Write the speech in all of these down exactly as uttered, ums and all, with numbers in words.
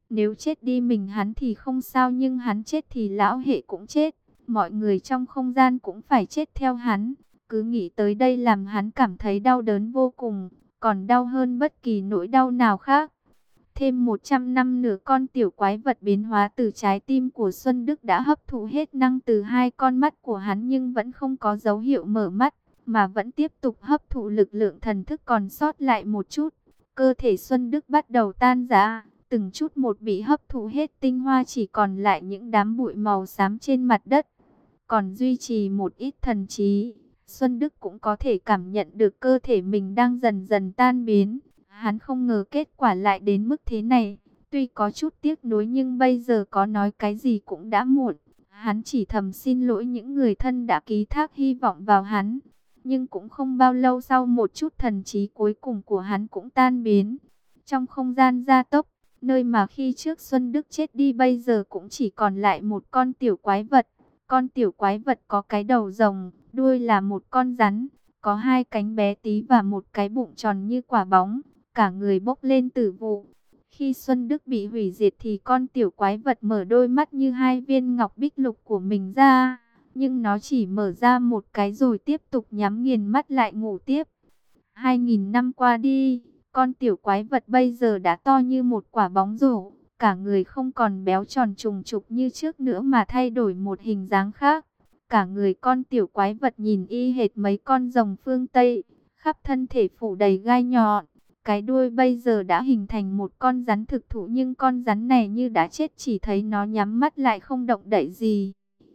Nếu chết đi mình hắn thì không sao, nhưng hắn chết thì lão hệ cũng chết. Mọi người trong không gian cũng phải chết theo hắn. Cứ nghĩ tới đây làm hắn cảm thấy đau đớn vô cùng, còn đau hơn bất kỳ nỗi đau nào khác. Thêm một trăm năm nữa con tiểu quái vật biến hóa từ trái tim của Xuân Đức đã hấp thụ hết năng từ hai con mắt của hắn, nhưng vẫn không có dấu hiệu mở mắt, mà vẫn tiếp tục hấp thụ lực lượng thần thức còn sót lại một chút. Cơ thể Xuân Đức bắt đầu tan rã, từng chút một bị hấp thụ hết tinh hoa, chỉ còn lại những đám bụi màu xám trên mặt đất. Còn duy trì một ít thần trí, Xuân Đức cũng có thể cảm nhận được cơ thể mình đang dần dần tan biến. Hắn không ngờ kết quả lại đến mức thế này. Tuy có chút tiếc nuối nhưng bây giờ có nói cái gì cũng đã muộn. Hắn chỉ thầm xin lỗi những người thân đã ký thác hy vọng vào hắn. Nhưng cũng không bao lâu sau, một chút thần trí cuối cùng của hắn cũng tan biến. Trong không gian gia tốc, nơi mà khi trước Xuân Đức chết đi bây giờ cũng chỉ còn lại một con tiểu quái vật. Con tiểu quái vật có cái đầu rồng, đuôi là một con rắn, có hai cánh bé tí và một cái bụng tròn như quả bóng, cả người bốc lên tử vụ. Khi Xuân Đức bị hủy diệt thì con tiểu quái vật mở đôi mắt như hai viên ngọc bích lục của mình ra, nhưng nó chỉ mở ra một cái rồi tiếp tục nhắm nghiền mắt lại ngủ tiếp. Hai nghìn năm qua đi, con tiểu quái vật bây giờ đã to như một quả bóng rổ. Cả người không còn béo tròn trùng trục như trước nữa mà thay đổi một hình dáng khác. Cả người con tiểu quái vật nhìn y hệt mấy con rồng phương Tây, khắp thân thể phủ đầy gai nhọn. Cái đuôi bây giờ đã hình thành một con rắn thực thụ, nhưng con rắn này như đã chết, chỉ thấy nó nhắm mắt lại không động đậy gì.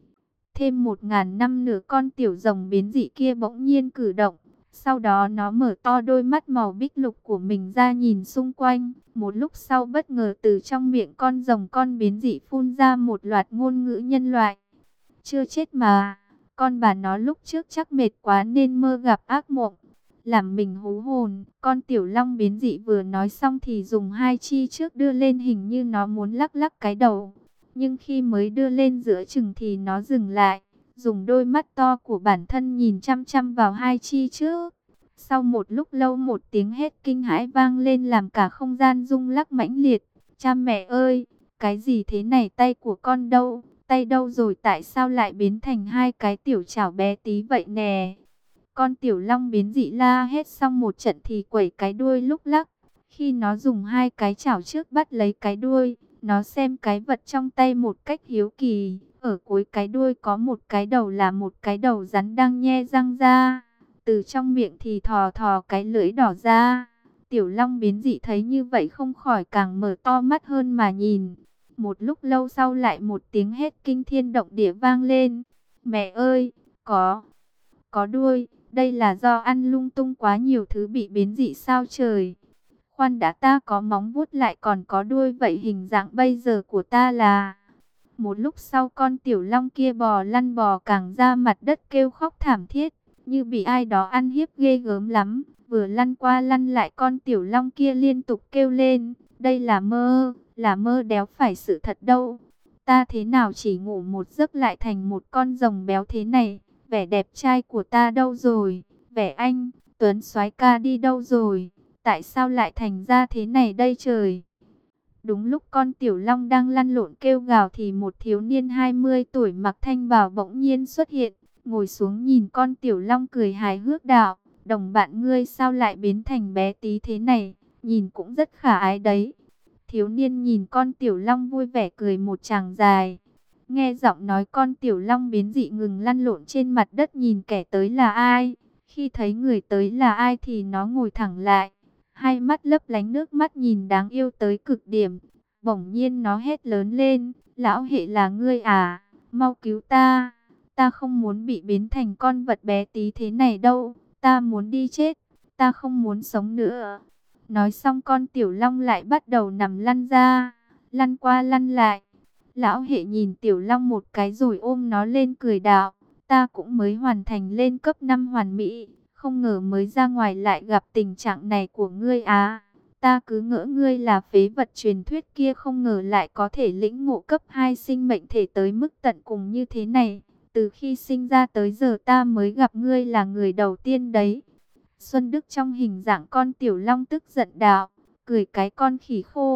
Thêm một ngàn năm nữa con tiểu rồng biến dị kia bỗng nhiên cử động. Sau đó nó mở to đôi mắt màu bích lục của mình ra nhìn xung quanh. Một lúc sau bất ngờ từ trong miệng con rồng con biến dị phun ra một loạt ngôn ngữ nhân loại. Chưa chết mà, con bà nó lúc trước chắc mệt quá nên mơ gặp ác mộng, làm mình hú hồn. Con tiểu long biến dị vừa nói xong thì dùng hai chi trước đưa lên, hình như nó muốn lắc lắc cái đầu. Nhưng khi mới đưa lên giữa chừng thì nó dừng lại, dùng đôi mắt to của bản thân nhìn chăm chăm vào hai chi trước. Sau một lúc lâu một tiếng hét kinh hãi vang lên làm cả không gian rung lắc mãnh liệt. Cha mẹ ơi, cái gì thế này, tay của con đâu, tay đâu rồi, tại sao lại biến thành hai cái tiểu chảo bé tí vậy nè? Con tiểu long biến dị la hết xong một trận thì quẩy cái đuôi lúc lắc. Khi nó dùng hai cái chảo trước bắt lấy cái đuôi, nó xem cái vật trong tay một cách hiếu kỳ. Ở cuối cái đuôi có một cái đầu, là một cái đầu rắn đang nhe răng ra. Từ trong miệng thì thò thò cái lưỡi đỏ ra. Tiểu long biến dị thấy như vậy không khỏi càng mở to mắt hơn mà nhìn. Một lúc lâu sau lại một tiếng hét kinh thiên động địa vang lên. Mẹ ơi, có, có đuôi, đây là do ăn lung tung quá nhiều thứ bị biến dị sao trời. Khoan đã, ta có móng vuốt lại còn có đuôi, vậy hình dạng bây giờ của ta là... Một lúc sau con tiểu long kia bò lăn bò càng ra mặt đất kêu khóc thảm thiết, như bị ai đó ăn hiếp ghê gớm lắm. Vừa lăn qua lăn lại con tiểu long kia liên tục kêu lên, đây là mơ, là mơ đéo phải sự thật đâu. Ta thế nào chỉ ngủ một giấc lại thành một con rồng béo thế này, vẻ đẹp trai của ta đâu rồi, vẻ anh, Tuấn soái ca đi đâu rồi, tại sao lại thành ra thế này đây trời. Đúng lúc con tiểu long đang lăn lộn kêu gào thì một thiếu niên hai mươi tuổi mặc thanh bào bỗng nhiên xuất hiện, ngồi xuống nhìn con tiểu long cười hài hước đạo, đồng bạn ngươi sao lại biến thành bé tí thế này, nhìn cũng rất khả ái đấy. Thiếu niên nhìn con tiểu long vui vẻ cười một tràng dài. Nghe giọng nói con tiểu long biến dị ngừng lăn lộn trên mặt đất nhìn kẻ tới là ai. Khi thấy người tới là ai thì nó ngồi thẳng lại, hai mắt lấp lánh nước mắt nhìn đáng yêu tới cực điểm. Bỗng nhiên nó hét lớn lên, lão hệ là ngươi à, mau cứu ta, ta không muốn bị biến thành con vật bé tí thế này đâu, ta muốn đi chết, ta không muốn sống nữa. Nói xong con tiểu long lại bắt đầu nằm lăn ra, lăn qua lăn lại. Lão hệ nhìn tiểu long một cái rồi ôm nó lên cười đạo, ta cũng mới hoàn thành lên cấp năm hoàn mỹ, không ngờ mới ra ngoài lại gặp tình trạng này của ngươi à. Ta cứ ngỡ ngươi là phế vật truyền thuyết kia, không ngờ lại có thể lĩnh ngộ cấp hai sinh mệnh thể tới mức tận cùng như thế này. Từ khi sinh ra tới giờ ta mới gặp ngươi là người đầu tiên đấy. Xuân Đức trong hình dạng con tiểu long tức giận đạo, cười cái con khỉ khô,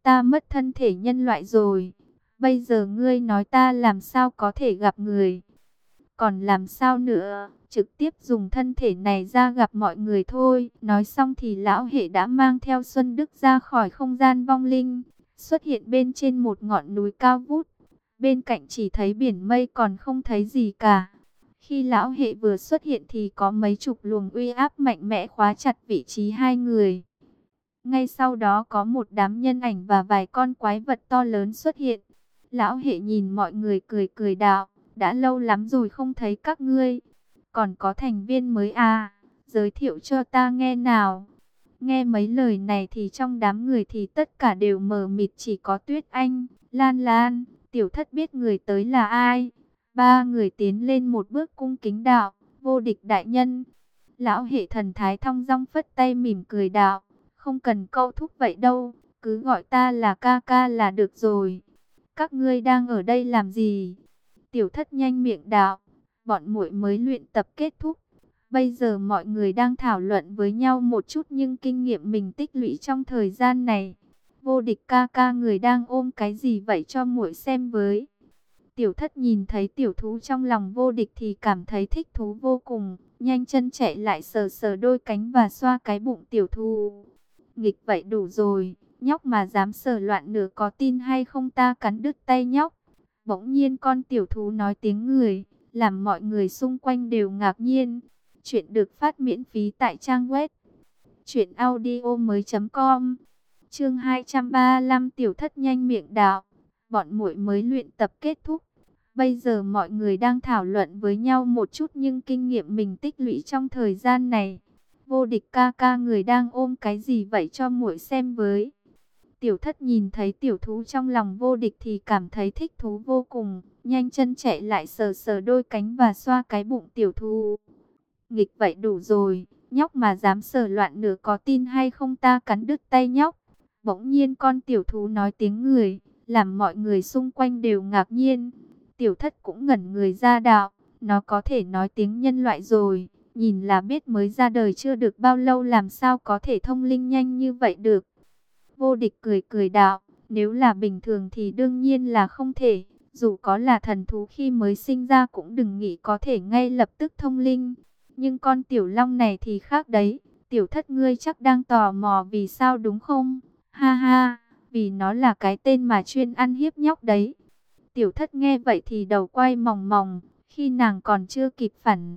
ta mất thân thể nhân loại rồi. Bây giờ ngươi nói ta làm sao có thể gặp người? Còn làm sao nữa, trực tiếp dùng thân thể này ra gặp mọi người thôi. Nói xong thì lão hệ đã mang theo Xuân Đức ra khỏi không gian vong linh, xuất hiện bên trên một ngọn núi cao vút. Bên cạnh chỉ thấy biển mây, còn không thấy gì cả. Khi lão hệ vừa xuất hiện thì có mấy chục luồng uy áp mạnh mẽ khóa chặt vị trí hai người. Ngay sau đó có một đám nhân ảnh và vài con quái vật to lớn xuất hiện. Lão hệ nhìn mọi người cười cười đạo, đã lâu lắm rồi không thấy các ngươi. Còn có thành viên mới à, giới thiệu cho ta nghe nào. Nghe mấy lời này thì trong đám người thì tất cả đều mờ mịt, chỉ có Tuyết Anh, Lan Lan, Tiểu Thất biết người tới là ai. Ba người tiến lên một bước cung kính đạo, vô địch đại nhân. Lão hệ thần thái thong dong phất tay mỉm cười đạo, không cần câu thúc vậy đâu, cứ gọi ta là ca ca là được rồi. Các ngươi đang ở đây làm gì? Tiểu Thất nhanh miệng đạo, bọn muội mới luyện tập kết thúc. Bây giờ mọi người đang thảo luận với nhau một chút nhưng kinh nghiệm mình tích lũy trong thời gian này. Vô địch ca ca, người đang ôm cái gì vậy cho muội xem với. Tiểu Thất nhìn thấy tiểu thú trong lòng vô địch thì cảm thấy thích thú vô cùng, nhanh chân chạy lại sờ sờ đôi cánh và xoa cái bụng tiểu thú. Nghịch vậy đủ rồi, nhóc mà dám sờ loạn nửa có tin hay không ta cắn đứt tay nhóc. Bỗng nhiên con tiểu thú nói tiếng người, làm mọi người xung quanh đều ngạc nhiên. Chuyện được phát miễn phí tại trang web truyện audio mới chấm com. Chương hai trăm ba mươi lăm, Tiểu Thất nhanh miệng đạo, bọn muội mới luyện tập kết thúc. Bây giờ mọi người đang thảo luận với nhau một chút nhưng kinh nghiệm mình tích lũy trong thời gian này. Vô địch ca ca, người đang ôm cái gì vậy cho muội xem với. Tiểu Thất nhìn thấy tiểu thú trong lòng vô địch thì cảm thấy thích thú vô cùng, nhanh chân chạy lại sờ sờ đôi cánh và xoa cái bụng tiểu thú. Nghịch vậy đủ rồi, nhóc mà dám sờ loạn nửa có tin hay không ta cắn đứt tay nhóc. Bỗng nhiên con tiểu thú nói tiếng người, làm mọi người xung quanh đều ngạc nhiên. Tiểu Thất cũng ngẩn người ra đạo, nó có thể nói tiếng nhân loại rồi, nhìn là biết mới ra đời chưa được bao lâu, làm sao có thể thông linh nhanh như vậy được. Vô địch cười cười đạo, nếu là bình thường thì đương nhiên là không thể, dù có là thần thú khi mới sinh ra cũng đừng nghĩ có thể ngay lập tức thông linh. Nhưng con tiểu long này thì khác đấy, Tiểu Thất ngươi chắc đang tò mò vì sao đúng không? Ha ha, vì nó là cái tên mà chuyên ăn hiếp nhóc đấy. Tiểu Thất nghe vậy thì đầu quay mòng mòng, khi nàng còn chưa kịp phản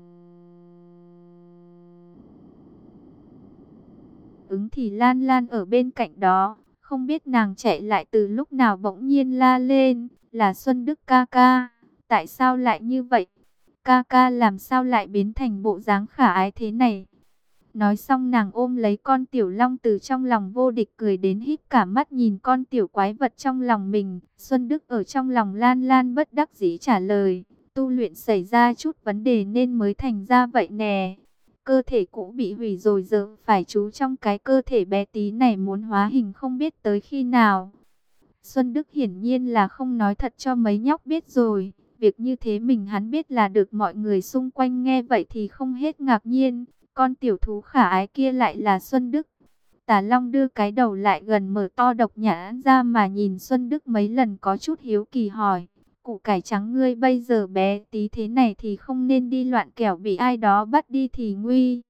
ứng thì Lan Lan ở bên cạnh đó, không biết nàng chạy lại từ lúc nào bỗng nhiên la lên, là Xuân Đức ca ca, tại sao lại như vậy? Ca ca làm sao lại biến thành bộ dáng khả ái thế này? Nói xong nàng ôm lấy con tiểu long từ trong lòng vô địch, cười đến híp cả mắt nhìn con tiểu quái vật trong lòng mình. Xuân Đức ở trong lòng Lan Lan bất đắc dĩ trả lời, tu luyện xảy ra chút vấn đề nên mới thành ra vậy nè. Cơ thể cũ bị hủy rồi, giờ phải chú trong cái cơ thể bé tí này muốn hóa hình không biết tới khi nào. Xuân Đức hiển nhiên là không nói thật cho mấy nhóc biết rồi. Việc như thế mình hắn biết là được, mọi người xung quanh nghe vậy thì không hết ngạc nhiên. Con tiểu thú khả ái kia lại là Xuân Đức. Tả Long đưa cái đầu lại gần, mở to độc nhãn ra mà nhìn Xuân Đức mấy lần, có chút hiếu kỳ hỏi, củ cải trắng ngươi bây giờ bé tí thế này thì không nên đi loạn, kẻo bị ai đó bắt đi thì nguy.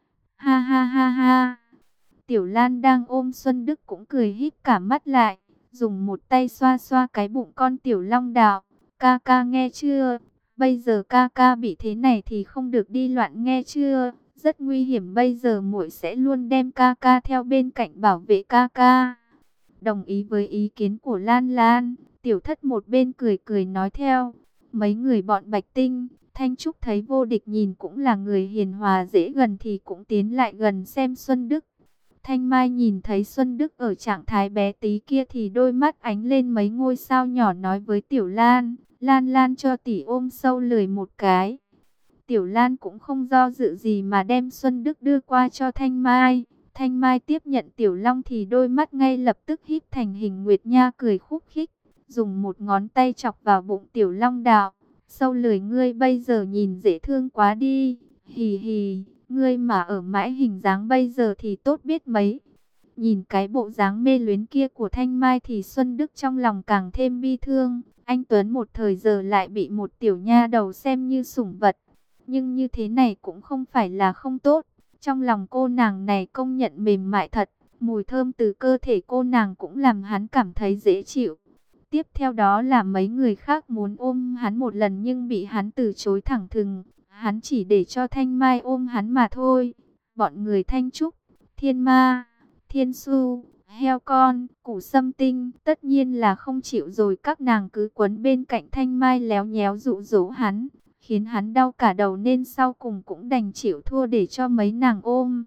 Ha ha ha ha. Tiểu Lan đang ôm Xuân Đức cũng cười híp cả mắt lại, dùng một tay xoa xoa cái bụng con tiểu long đạo, ca ca nghe chưa? Bây giờ ca ca bị thế này thì không được đi loạn nghe chưa? Rất nguy hiểm, bây giờ muội sẽ luôn đem ca ca theo bên cạnh bảo vệ ca ca. Đồng ý với ý kiến của Lan Lan, Tiểu Thất một bên cười cười nói theo. Mấy người bọn Bạch Tinh, Thanh Trúc thấy vô địch nhìn cũng là người hiền hòa dễ gần thì cũng tiến lại gần xem Xuân Đức. Thanh Mai nhìn thấy Xuân Đức ở trạng thái bé tí kia thì đôi mắt ánh lên mấy ngôi sao nhỏ, nói với Tiểu Lan, Lan Lan cho tỷ ôm sâu lười một cái. Tiểu Lan cũng không do dự gì mà đem Xuân Đức đưa qua cho Thanh Mai. Thanh Mai tiếp nhận Tiểu Long thì đôi mắt ngay lập tức híp thành hình nguyệt nha, cười khúc khích, dùng một ngón tay chọc vào bụng Tiểu Long đạo, sâu lười ngươi bây giờ nhìn dễ thương quá đi, hì hì, ngươi mà ở mãi hình dáng bây giờ thì tốt biết mấy. Nhìn cái bộ dáng mê luyến kia của Thanh Mai thì Xuân Đức trong lòng càng thêm bi thương. Anh Tuấn một thời giờ lại bị một tiểu nha đầu xem như sủng vật. Nhưng như thế này cũng không phải là không tốt. Trong lòng cô nàng này công nhận mềm mại thật. Mùi thơm từ cơ thể cô nàng cũng làm hắn cảm thấy dễ chịu. Tiếp theo đó là mấy người khác muốn ôm hắn một lần nhưng bị hắn từ chối thẳng thừng. Hắn chỉ để cho Thanh Mai ôm hắn mà thôi. Bọn người Thanh Trúc, Thiên Ma, Thiên Su, Heo Con, Củ Sâm Tinh tất nhiên là không chịu rồi. Các nàng cứ quấn bên cạnh Thanh Mai léo nhéo dụ dỗ hắn, khiến hắn đau cả đầu nên sau cùng cũng đành chịu thua để cho mấy nàng ôm.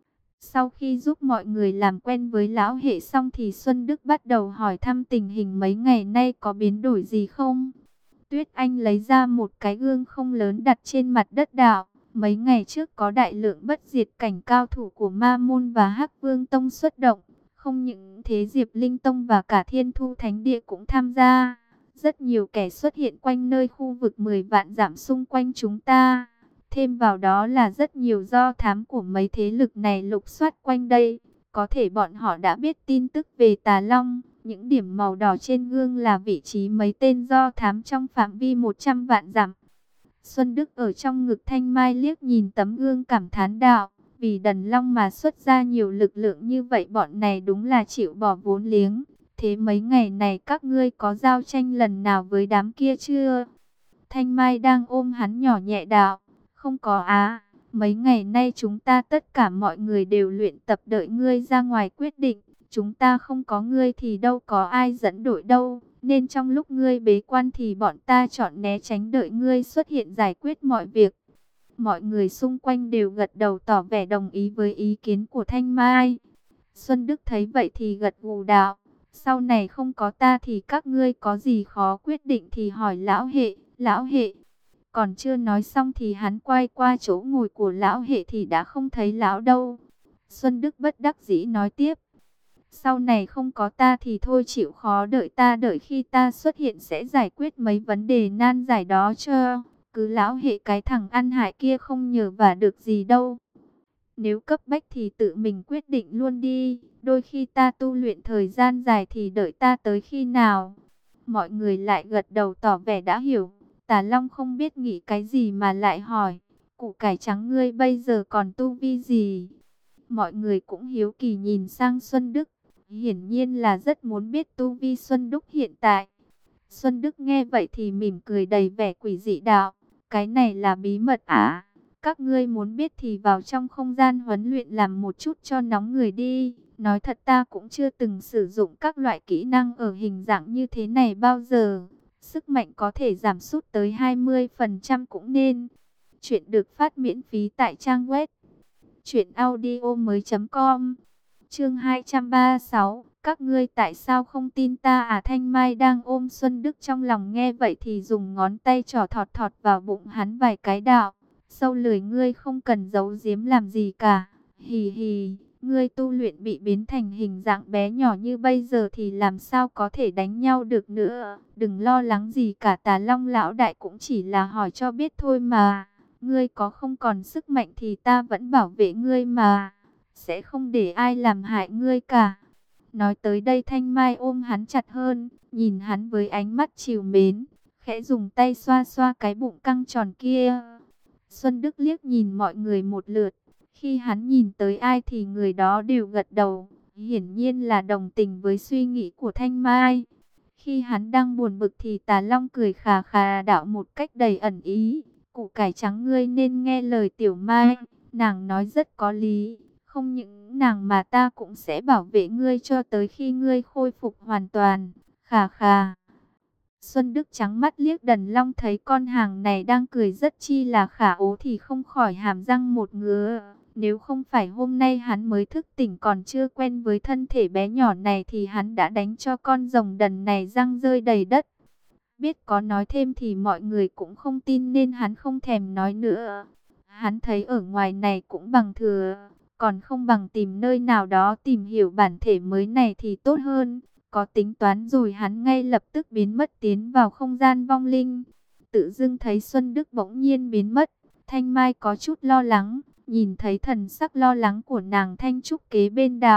Sau khi giúp mọi người làm quen với lão hệ xong thì Xuân Đức bắt đầu hỏi thăm tình hình mấy ngày nay có biến đổi gì không. Tuyết Anh lấy ra một cái gương không lớn đặt trên mặt đất đạo. Mấy ngày trước có đại lượng bất diệt cảnh cao thủ của Ma Môn và Hắc Vương Tông xuất động. Không những thế, Diệp Linh Tông và cả Thiên Thu Thánh Địa cũng tham gia. Rất nhiều kẻ xuất hiện quanh nơi khu vực mười vạn dặm xung quanh chúng ta. Thêm vào đó là rất nhiều do thám của mấy thế lực này lục soát quanh đây. Có thể bọn họ đã biết tin tức về Tà Long. Những điểm màu đỏ trên gương là vị trí mấy tên do thám trong phạm vi một trăm vạn dặm. Xuân Đức ở trong ngực Thanh Mai liếc nhìn tấm gương cảm thán đạo. Vì Đần Long mà xuất ra nhiều lực lượng như vậy, bọn này đúng là chịu bỏ vốn liếng. Thế mấy ngày này các ngươi có giao tranh lần nào với đám kia chưa? Thanh Mai đang ôm hắn nhỏ nhẹ đạo. Không có á, mấy ngày nay chúng ta tất cả mọi người đều luyện tập đợi ngươi ra ngoài quyết định. Chúng ta không có ngươi thì đâu có ai dẫn đội đâu. Nên trong lúc ngươi bế quan thì bọn ta chọn né tránh đợi ngươi xuất hiện giải quyết mọi việc. Mọi người xung quanh đều gật đầu tỏ vẻ đồng ý với ý kiến của Thanh Mai. Xuân Đức thấy vậy thì gật gù đạo. Sau này không có ta thì các ngươi có gì khó quyết định thì hỏi lão hệ, lão hệ. Còn chưa nói xong thì hắn quay qua chỗ ngồi của lão hệ thì đã không thấy lão đâu. Xuân Đức bất đắc dĩ nói tiếp. Sau này không có ta thì thôi chịu khó đợi ta, đợi khi ta xuất hiện sẽ giải quyết mấy vấn đề nan giải đó cho. Cứ lão hệ cái thằng ăn hại kia không nhờ vả được gì đâu. Nếu cấp bách thì tự mình quyết định luôn đi. Đôi khi ta tu luyện thời gian dài thì đợi ta tới khi nào. Mọi người lại gật đầu tỏ vẻ đã hiểu. Tà Long không biết nghĩ cái gì mà lại hỏi. Củ cải trắng ngươi bây giờ còn tu vi gì? Mọi người cũng hiếu kỳ nhìn sang Xuân Đức. Hiển nhiên là rất muốn biết tu vi Xuân Đức hiện tại. Xuân Đức nghe vậy thì mỉm cười đầy vẻ quỷ dị đạo. Cái này là bí mật à? Các ngươi muốn biết thì vào trong không gian huấn luyện làm một chút cho nóng người đi. Nói thật ta cũng chưa từng sử dụng các loại kỹ năng ở hình dạng như thế này bao giờ. Sức mạnh có thể giảm sút tới hai mươi phần trăm cũng nên. Chuyện được phát miễn phí tại trang web truyện audio mới chấm com. Chương hai trăm ba mươi sáu. Các ngươi tại sao không tin ta à? Thanh Mai đang ôm Xuân Đức trong lòng nghe vậy thì dùng ngón tay trỏ thọt thọt vào bụng hắn vài cái đạo. Sâu lười ngươi không cần giấu giếm làm gì cả. Hì hì, ngươi tu luyện bị biến thành hình dạng bé nhỏ như bây giờ thì làm sao có thể đánh nhau được nữa. Đừng lo lắng gì cả, Tà Long lão đại cũng chỉ là hỏi cho biết thôi mà. Ngươi có không còn sức mạnh thì ta vẫn bảo vệ ngươi mà. Sẽ không để ai làm hại ngươi cả. Nói tới đây Thanh Mai ôm hắn chặt hơn, nhìn hắn với ánh mắt trìu mến, khẽ dùng tay xoa xoa cái bụng căng tròn kia. Xuân Đức liếc nhìn mọi người một lượt, khi hắn nhìn tới ai thì người đó đều gật đầu, hiển nhiên là đồng tình với suy nghĩ của Thanh Mai. Khi hắn đang buồn bực thì Tà Long cười khà khà đạo một cách đầy ẩn ý. Củ cải trắng ngươi nên nghe lời Tiểu Mai, nàng nói rất có lý. Không những nàng mà ta cũng sẽ bảo vệ ngươi cho tới khi ngươi khôi phục hoàn toàn. Khà khà. Xuân Đức trắng mắt liếc Đần Long thấy con hàng này đang cười rất chi là khả ố thì không khỏi hàm răng một ngứa. Nếu không phải hôm nay hắn mới thức tỉnh còn chưa quen với thân thể bé nhỏ này thì hắn đã đánh cho con rồng đần này răng rơi đầy đất. Biết có nói thêm thì mọi người cũng không tin nên hắn không thèm nói nữa. Hắn thấy ở ngoài này cũng bằng thừa, còn không bằng tìm nơi nào đó tìm hiểu bản thể mới này thì tốt hơn. Có tính toán rồi hắn ngay lập tức biến mất tiến vào không gian vong linh. Tự dưng thấy Xuân Đức bỗng nhiên biến mất, Thanh Mai có chút lo lắng. Nhìn thấy thần sắc lo lắng của nàng Thanh Trúc kế bên đạo,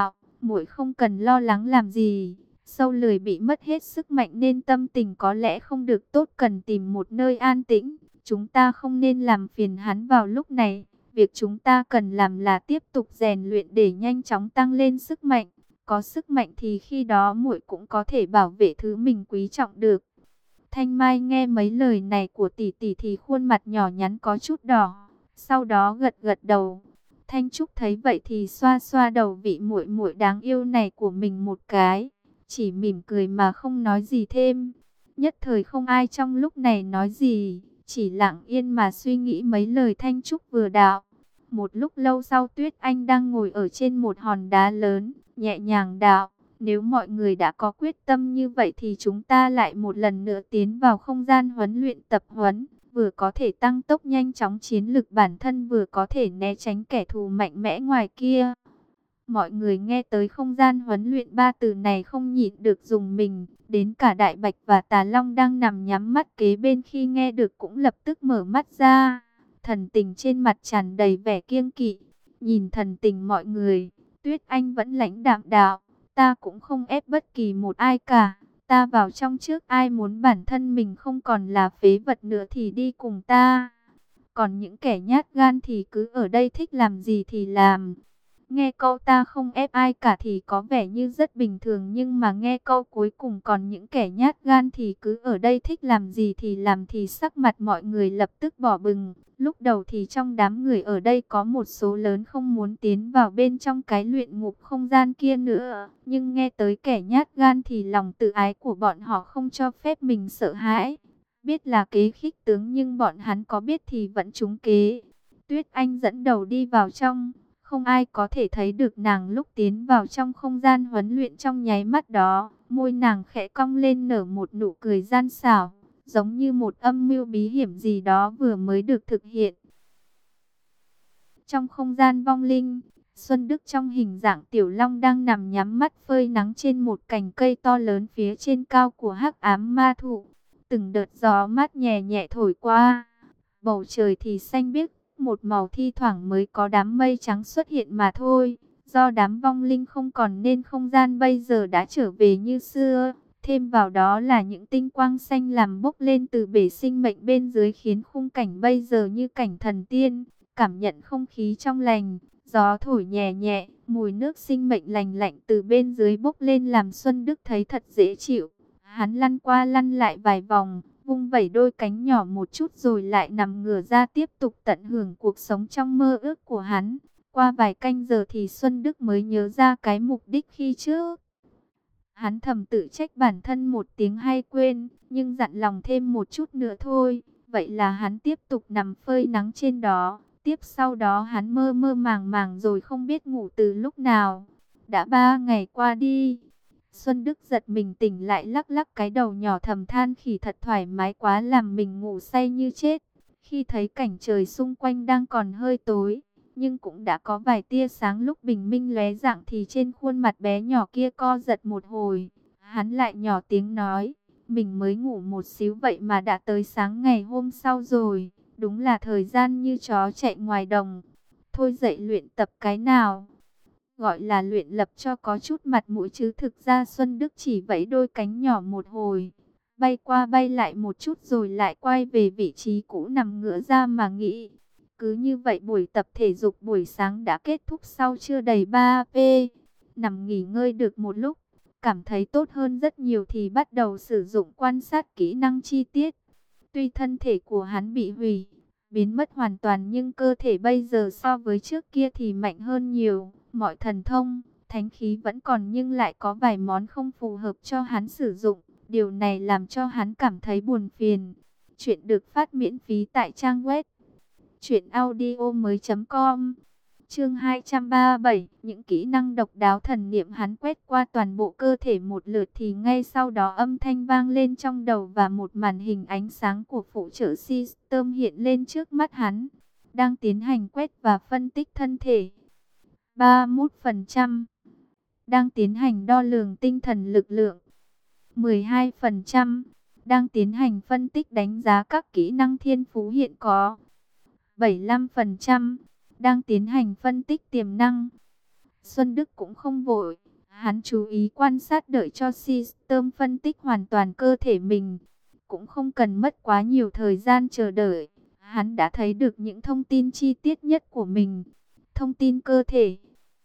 muội không cần lo lắng làm gì. Sâu lười bị mất hết sức mạnh nên tâm tình có lẽ không được tốt, cần tìm một nơi an tĩnh. Chúng ta không nên làm phiền hắn vào lúc này. Việc chúng ta cần làm là tiếp tục rèn luyện để nhanh chóng tăng lên sức mạnh. Có sức mạnh thì khi đó muội cũng có thể bảo vệ thứ mình quý trọng được. Thanh Mai nghe mấy lời này của tỷ tỷ thì khuôn mặt nhỏ nhắn có chút đỏ, sau đó gật gật đầu. Thanh Trúc thấy vậy thì xoa xoa đầu vị muội muội đáng yêu này của mình một cái, chỉ mỉm cười mà không nói gì thêm. Nhất thời không ai trong lúc này nói gì, chỉ lặng yên mà suy nghĩ mấy lời Thanh Trúc vừa đạo. Một lúc lâu sau, Tuyết Anh đang ngồi ở trên một hòn đá lớn, nhẹ nhàng đạo: nếu mọi người đã có quyết tâm như vậy thì chúng ta lại một lần nữa tiến vào không gian huấn luyện tập huấn, vừa có thể tăng tốc nhanh chóng chiến lực bản thân, vừa có thể né tránh kẻ thù mạnh mẽ ngoài kia. Mọi người nghe tới không gian huấn luyện ba từ này không nhịn được rùng mình, đến cả Đại Bạch và Tà Long đang nằm nhắm mắt kế bên khi nghe được cũng lập tức mở mắt ra, thần tình trên mặt tràn đầy vẻ kiêng kỵ. Nhìn thần tình mọi người, Tuyết Anh vẫn lãnh đạm đạo: ta cũng không ép bất kỳ một ai cả. Ta vào trong trước, ai muốn bản thân mình không còn là phế vật nữa thì đi cùng ta. Còn những kẻ nhát gan thì cứ ở đây thích làm gì thì làm. Nghe câu ta không ép ai cả thì có vẻ như rất bình thường, nhưng mà nghe câu cuối cùng còn những kẻ nhát gan thì cứ ở đây thích làm gì thì làm thì sắc mặt mọi người lập tức đỏ bừng. Lúc đầu thì trong đám người ở đây có một số lớn không muốn tiến vào bên trong cái luyện ngục không gian kia nữa, nhưng nghe tới kẻ nhát gan thì lòng tự ái của bọn họ không cho phép mình sợ hãi. Biết là kế khích tướng nhưng bọn hắn có biết thì vẫn trúng kế. Tuyết Anh dẫn đầu đi vào trong. Không ai có thể thấy được nàng lúc tiến vào trong không gian huấn luyện. Trong nháy mắt đó, môi nàng khẽ cong lên nở một nụ cười gian xảo, giống như một âm mưu bí hiểm gì đó vừa mới được thực hiện. Trong không gian vong linh, Xuân Đức trong hình dạng tiểu long đang nằm nhắm mắt phơi nắng trên một cành cây to lớn phía trên cao của hắc ám ma thụ. Từng đợt gió mát nhẹ nhẹ thổi qua, bầu trời thì xanh biếc, một màu thi thoảng mới có đám mây trắng xuất hiện mà thôi. Do đám vong linh không còn nên không gian bây giờ đã trở về như xưa. Thêm vào đó là những tinh quang xanh làm bốc lên từ bể sinh mệnh bên dưới, khiến khung cảnh bây giờ như cảnh thần tiên. Cảm nhận không khí trong lành, gió thổi nhẹ nhẹ, mùi nước sinh mệnh lành lạnh từ bên dưới bốc lên làm Xuân Đức thấy thật dễ chịu. Hắn lăn qua lăn lại vài vòng, vung vẩy đôi cánh nhỏ một chút rồi lại nằm ngửa ra tiếp tục tận hưởng cuộc sống trong mơ ước của hắn. Qua vài canh giờ thì Xuân Đức mới nhớ ra cái mục đích khi trước. Hắn thầm tự trách bản thân một tiếng hay quên, nhưng dặn lòng thêm một chút nữa thôi. Vậy là hắn tiếp tục nằm phơi nắng trên đó. Tiếp sau đó hắn mơ mơ màng màng rồi không biết ngủ từ lúc nào. Đã ba ngày qua đi. Xuân Đức giật mình tỉnh lại, lắc lắc cái đầu nhỏ thầm than khỉ thật thoải mái quá, làm mình ngủ say như chết. Khi thấy cảnh trời xung quanh đang còn hơi tối, nhưng cũng đã có vài tia sáng lúc bình minh lóe rạng, thì trên khuôn mặt bé nhỏ kia co giật một hồi. Hắn lại nhỏ tiếng nói: mình mới ngủ một xíu vậy mà đã tới sáng ngày hôm sau rồi. Đúng là thời gian như chó chạy ngoài đồng. Thôi dậy luyện tập cái nào. Gọi là luyện lập cho có chút mặt mũi chứ thực ra Xuân Đức chỉ vẫy đôi cánh nhỏ một hồi, bay qua bay lại một chút rồi lại quay về vị trí cũ nằm ngửa ra mà nghĩ. Cứ như vậy buổi tập thể dục buổi sáng đã kết thúc sau chưa đầy ba phút. Nằm nghỉ ngơi được một lúc, cảm thấy tốt hơn rất nhiều thì bắt đầu sử dụng quan sát kỹ năng chi tiết. Tuy thân thể của hắn bị hủy, biến mất hoàn toàn, nhưng cơ thể bây giờ so với trước kia thì mạnh hơn nhiều. Mọi thần thông, thánh khí vẫn còn nhưng lại có vài món không phù hợp cho hắn sử dụng. Điều này làm cho hắn cảm thấy buồn phiền. Chuyện được phát miễn phí tại trang web truyện audio mới chấm com. Chương hai trăm ba mươi bảy, những kỹ năng độc đáo. Thần niệm hắn quét qua toàn bộ cơ thể một lượt thì ngay sau đó âm thanh vang lên trong đầu và một màn hình ánh sáng của phụ trợ system hiện lên trước mắt hắn. Đang tiến hành quét và phân tích thân thể. ba mươi mốt phần trăm. Đang tiến hành đo lường tinh thần lực lượng. mười hai phần trăm. Đang tiến hành phân tích đánh giá các kỹ năng thiên phú hiện có. bảy mươi lăm phần trăm. Đang tiến hành phân tích tiềm năng. Xuân Đức cũng không vội, Hắn chú ý quan sát đợi cho system phân tích hoàn toàn cơ thể mình. Cũng không cần mất quá nhiều thời gian chờ đợi. Hắn đã thấy được những thông tin chi tiết nhất của mình. Thông tin cơ thể.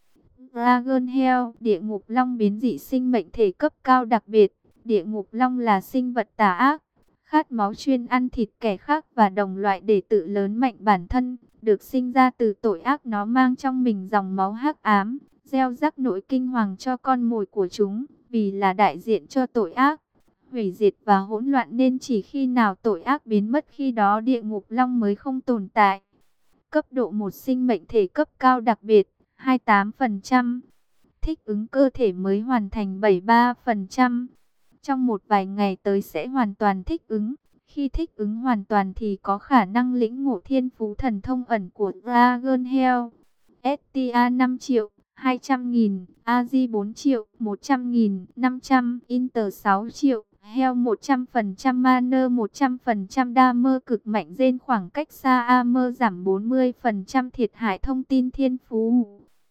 Dragon Hell, địa ngục long biến dị sinh mệnh thể cấp cao đặc biệt. Địa ngục long là sinh vật tà ác, khát máu chuyên ăn thịt kẻ khác và đồng loại để tự lớn mạnh bản thân. Được sinh ra từ tội ác, nó mang trong mình dòng máu hắc ám, gieo rắc nỗi kinh hoàng cho con mồi của chúng. Vì là đại diện cho tội ác, hủy diệt và hỗn loạn nên chỉ khi nào tội ác biến mất khi đó địa ngục long mới không tồn tại. Cấp độ một sinh mệnh thể cấp cao đặc biệt, hai mươi tám phần trăm. Thích ứng cơ thể mới hoàn thành bảy mươi ba phần trăm. Trong một vài ngày tới sẽ hoàn toàn thích ứng. Khi thích ứng hoàn toàn thì có khả năng lĩnh ngộ thiên phú thần thông ẩn của Dragon Hell. ét tê a năm triệu, hai trăm nghìn, a giê bốn triệu, một trăm nghìn, năm trăm, Inter sáu triệu, Hell một trăm phần trăm, Manner một trăm phần trăm, Damer cực mạnh rên khoảng cách xa, Armor giảm bốn mươi phần trăm thiệt hại. Thông tin thiên phú.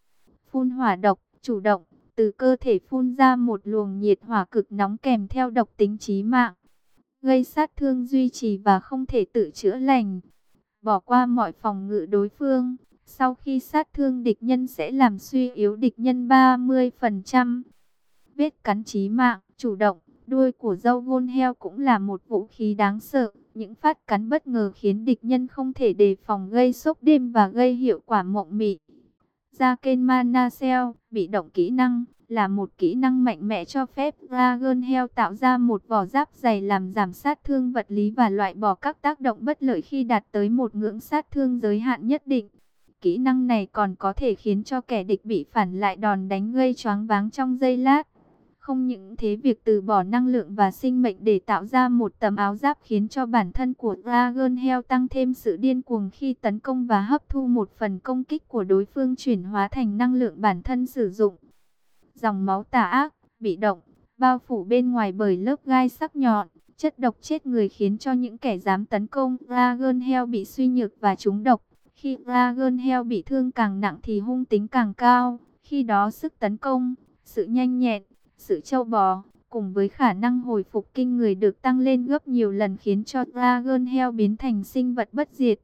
Phun hỏa độc, chủ động, từ cơ thể phun ra một luồng nhiệt hỏa cực nóng kèm theo độc tính chí mạng, gây sát thương duy trì và không thể tự chữa lành. Bỏ qua mọi phòng ngự đối phương, sau khi sát thương địch nhân sẽ làm suy yếu địch nhân ba mươi phần trăm. Vết cắn chí mạng, chủ động, đuôi của Dragon Hell cũng là một vũ khí đáng sợ. Những phát cắn bất ngờ khiến địch nhân không thể đề phòng, gây sốc đêm và gây hiệu quả mộng mị. Ra kênh Mana Cell, bị động kỹ năng, là một kỹ năng mạnh mẽ cho phép Dragon Hell tạo ra một vỏ giáp dày làm giảm sát thương vật lý và loại bỏ các tác động bất lợi khi đạt tới một ngưỡng sát thương giới hạn nhất định. Kỹ năng này còn có thể khiến cho kẻ địch bị phản lại đòn đánh gây choáng váng trong giây lát. Không những thế, việc từ bỏ năng lượng và sinh mệnh để tạo ra một tấm áo giáp khiến cho bản thân của Dragon Hell tăng thêm sự điên cuồng khi tấn công và hấp thu một phần công kích của đối phương chuyển hóa thành năng lượng bản thân sử dụng. Dòng máu tà ác, bị động, bao phủ bên ngoài bởi lớp gai sắc nhọn, chất độc chết người khiến cho những kẻ dám tấn công Dragon Hell bị suy nhược và trúng độc. Khi Dragon Hell bị thương càng nặng thì hung tính càng cao, khi đó sức tấn công, sự nhanh nhẹn, sự trâu bò, cùng với khả năng hồi phục kinh người được tăng lên gấp nhiều lần khiến cho Dragon Hell biến thành sinh vật bất diệt.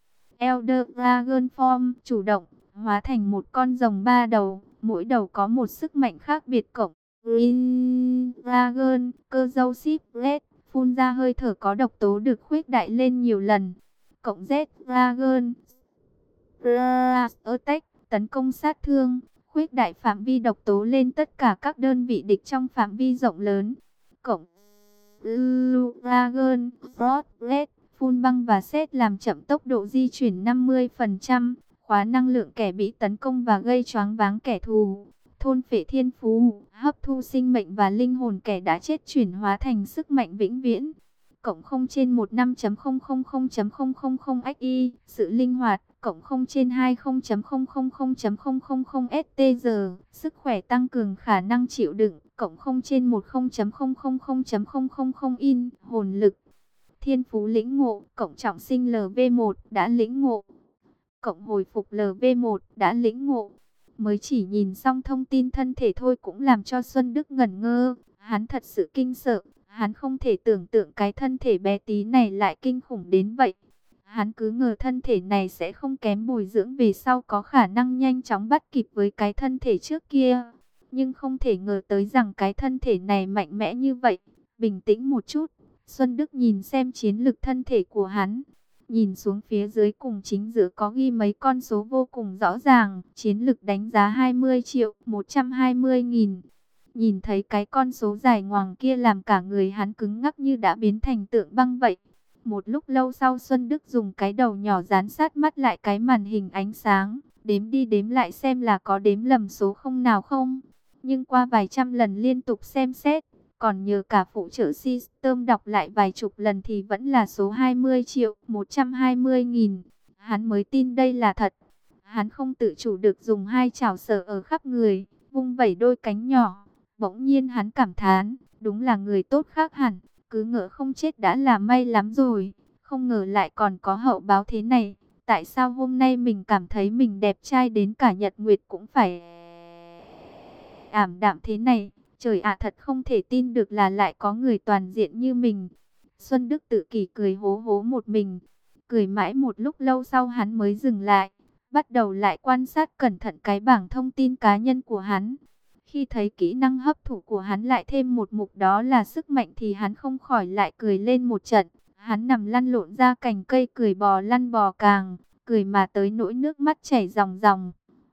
Elder Dragon Form, chủ động, hóa thành một con rồng ba đầu, mỗi đầu có một sức mạnh khác biệt. Cộng Green Dragon, cơ dâu Ship Red, phun ra hơi thở có độc tố được khuếch đại lên nhiều lần. Cộng Z Dragon, Blast Attack, tấn công sát thương, khuếch đại phạm vi độc tố lên tất cả các đơn vị địch trong phạm vi rộng lớn. Cộng Blue Dragon, Frost Red, phun băng và sét làm chậm tốc độ di chuyển năm mươi phần trăm, khóa năng lượng kẻ bị tấn công và gây choáng váng kẻ thù. Thôn phệ thiên phú, hấp thu sinh mệnh và linh hồn kẻ đã chết chuyển hóa thành sức mạnh vĩnh viễn. Cộng không trên mười lăm chấm không không không chấm không không không xi, sự linh hoạt. Cộng không trên hai mươi chấm không không không chấm không không không stg, sức khỏe tăng cường khả năng chịu đựng. Cộng không trên mười chấm không không không chấm không không không in, hồn lực. Thiên phú lĩnh ngộ, cộng trọng sinh lờ vê một đã lĩnh ngộ. Cộng hồi phục lờ vê một đã lĩnh ngộ. Mới chỉ nhìn xong thông tin thân thể thôi cũng làm cho Xuân Đức ngẩn ngơ. Hắn thật sự kinh sợ, hắn không thể tưởng tượng cái thân thể bé tí này lại kinh khủng đến vậy. Hắn cứ ngờ thân thể này sẽ không kém bồi dưỡng về sau có khả năng nhanh chóng bắt kịp với cái thân thể trước kia. Nhưng không thể ngờ tới rằng cái thân thể này mạnh mẽ như vậy. Bình tĩnh một chút, Xuân Đức nhìn xem chiến lực thân thể của hắn. Nhìn xuống phía dưới cùng chính giữa có ghi mấy con số vô cùng rõ ràng. Chiến lực đánh giá hai mươi triệu, một trăm hai mươi nghìn. Nhìn thấy cái con số dài ngoằng kia làm cả người hắn cứng ngắc như đã biến thành tượng băng vậy. Một lúc lâu sau Xuân Đức dùng cái đầu nhỏ dán sát mắt lại cái màn hình ánh sáng. Đếm đi đếm lại xem là có đếm lầm số không nào không. Nhưng qua vài trăm lần liên tục xem xét, còn nhờ cả phụ trợ system đọc lại vài chục lần thì vẫn là số hai mươi triệu, một trăm hai mươi nghìn. Hắn mới tin đây là thật. Hắn không tự chủ được dùng hai chảo sờ ở khắp người, vung vẩy đôi cánh nhỏ. Bỗng nhiên hắn cảm thán, đúng là người tốt khác hẳn. Cứ ngỡ không chết đã là may lắm rồi, không ngờ lại còn có hậu báo thế này. Tại sao hôm nay mình cảm thấy mình đẹp trai đến cả Nhật Nguyệt cũng phải lại ảm đạm thế này. Trời ạ, thật không thể tin được là lại có người toàn diện như mình. Xuân Đức tự kỷ cười hố hố một mình. Cười mãi một lúc lâu sau hắn mới dừng lại. Bắt đầu lại quan sát cẩn thận cái bảng thông tin cá nhân của hắn. Khi thấy kỹ năng hấp thụ của hắn lại thêm một mục đó là sức mạnh thì hắn không khỏi lại cười lên một trận. Hắn nằm lăn lộn ra cành cây cười bò lăn bò càng, cười mà tới nỗi nước mắt chảy ròng ròng.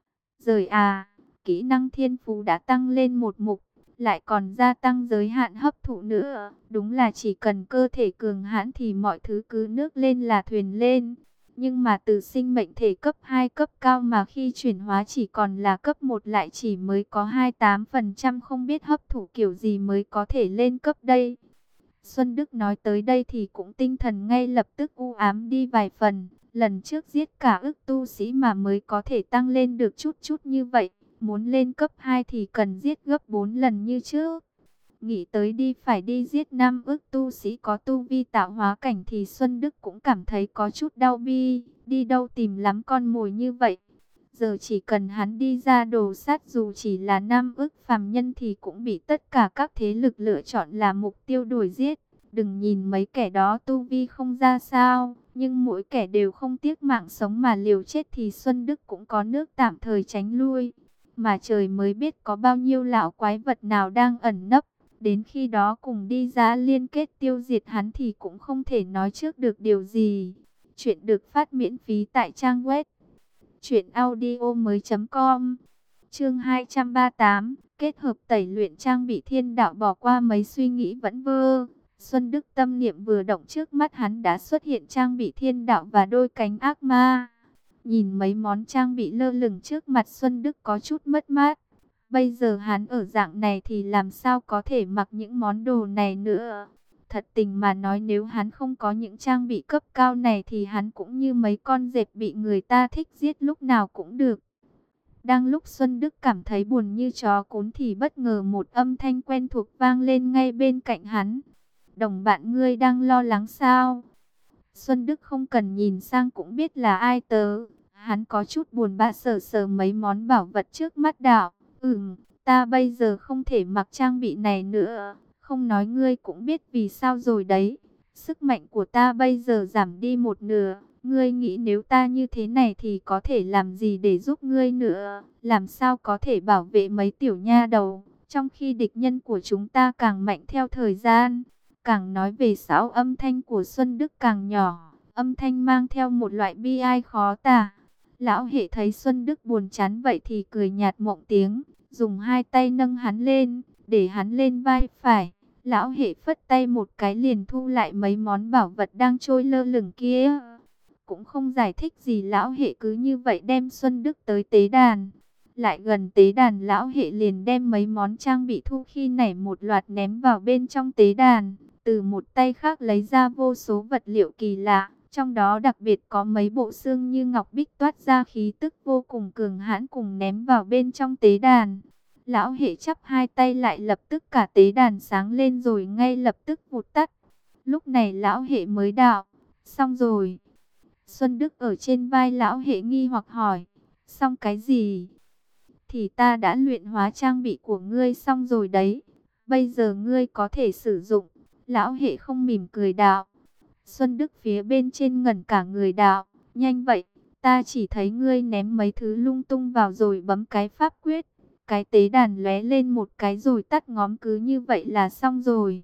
Rồi à, kỹ năng thiên phú đã tăng lên một mục, lại còn gia tăng giới hạn hấp thụ nữa. Đúng là chỉ cần cơ thể cường hãn thì mọi thứ cứ nước lên là thuyền lên. Nhưng mà từ sinh mệnh thể cấp hai cấp cao mà khi chuyển hóa chỉ còn là cấp một lại chỉ mới có hai mươi tám phần trăm, không biết hấp thụ kiểu gì mới có thể lên cấp đây. Xuân Đức nói tới đây thì cũng tinh thần ngay lập tức u ám đi vài phần. Lần trước giết cả ức tu sĩ mà mới có thể tăng lên được chút chút như vậy. Muốn lên cấp hai thì cần giết gấp bốn lần như trước. Nghĩ tới đi phải đi giết năm ức tu sĩ có tu vi tạo hóa cảnh thì Xuân Đức cũng cảm thấy có chút đau bi. Đi đâu tìm lắm con mồi như vậy. Giờ chỉ cần hắn đi ra đồ sát dù chỉ là năm ức phàm nhân thì cũng bị tất cả các thế lực lựa chọn là mục tiêu đuổi giết. Đừng nhìn mấy kẻ đó tu vi không ra sao, nhưng mỗi kẻ đều không tiếc mạng sống mà liều chết thì Xuân Đức cũng có nước tạm thời tránh lui. Mà trời mới biết có bao nhiêu lão quái vật nào đang ẩn nấp. Đến khi đó cùng đi ra liên kết tiêu diệt hắn thì cũng không thể nói trước được điều gì. Chuyện được phát miễn phí tại trang web truyện audio mới chấm com. Chương hai trăm ba mươi tám, kết hợp tẩy luyện trang bị thiên đạo. Bỏ qua mấy suy nghĩ vẫn vơ, Xuân Đức tâm niệm vừa động, trước mắt hắn đã xuất hiện trang bị thiên đạo và đôi cánh ác ma. Nhìn mấy món trang bị lơ lửng trước mặt, Xuân Đức có chút mất mát. Bây giờ hắn ở dạng này thì làm sao có thể mặc những món đồ này nữa. Thật tình mà nói, nếu hắn không có những trang bị cấp cao này thì hắn cũng như mấy con dẹp bị người ta thích giết lúc nào cũng được. Đang lúc Xuân Đức cảm thấy buồn như chó cún thì bất ngờ một âm thanh quen thuộc vang lên ngay bên cạnh hắn. Đồng bạn, ngươi đang lo lắng sao? Xuân Đức không cần nhìn sang cũng biết là ai tớ. Hắn có chút buồn bã sờ sờ mấy món bảo vật trước mắt đạo. Ừm, ta bây giờ không thể mặc trang bị này nữa. Không nói ngươi cũng biết vì sao rồi đấy. Sức mạnh của ta bây giờ giảm đi một nửa. Ngươi nghĩ nếu ta như thế này thì có thể làm gì để giúp ngươi nữa? Làm sao có thể bảo vệ mấy tiểu nha đầu? Trong khi địch nhân của chúng ta càng mạnh theo thời gian. Càng nói về sáu, âm thanh của Xuân Đức càng nhỏ. Âm thanh mang theo một loại bi ai khó tả. Lão hệ thấy Xuân Đức buồn chán vậy thì cười nhạt mộng tiếng. Dùng hai tay nâng hắn lên, để hắn lên vai phải. Lão hệ phất tay một cái liền thu lại mấy món bảo vật đang trôi lơ lửng kia. Cũng không giải thích gì, lão hệ cứ như vậy đem Xuân Đức tới tế đàn. Lại gần tế đàn, lão hệ liền đem mấy món trang bị thu khi nảy một loạt ném vào bên trong tế đàn. Từ một tay khác lấy ra vô số vật liệu kỳ lạ. Trong đó đặc biệt có mấy bộ xương như ngọc bích toát ra khí tức vô cùng cường hãn cùng ném vào bên trong tế đàn. Lão hệ chắp hai tay lại, lập tức cả tế đàn sáng lên rồi ngay lập tức vụt tắt. Lúc này lão hệ mới đạo, xong rồi. Xuân Đức ở trên vai lão hệ nghi hoặc hỏi, xong cái gì? Thì ta đã luyện hóa trang bị của ngươi xong rồi đấy. Bây giờ ngươi có thể sử dụng. Lão hệ không mỉm cười đạo. Xuân Đức phía bên trên ngẩn cả người đạo, nhanh vậy, ta chỉ thấy ngươi ném mấy thứ lung tung vào rồi bấm cái pháp quyết. Cái tế đàn lóe lên một cái rồi tắt ngóm, cứ như vậy là xong rồi.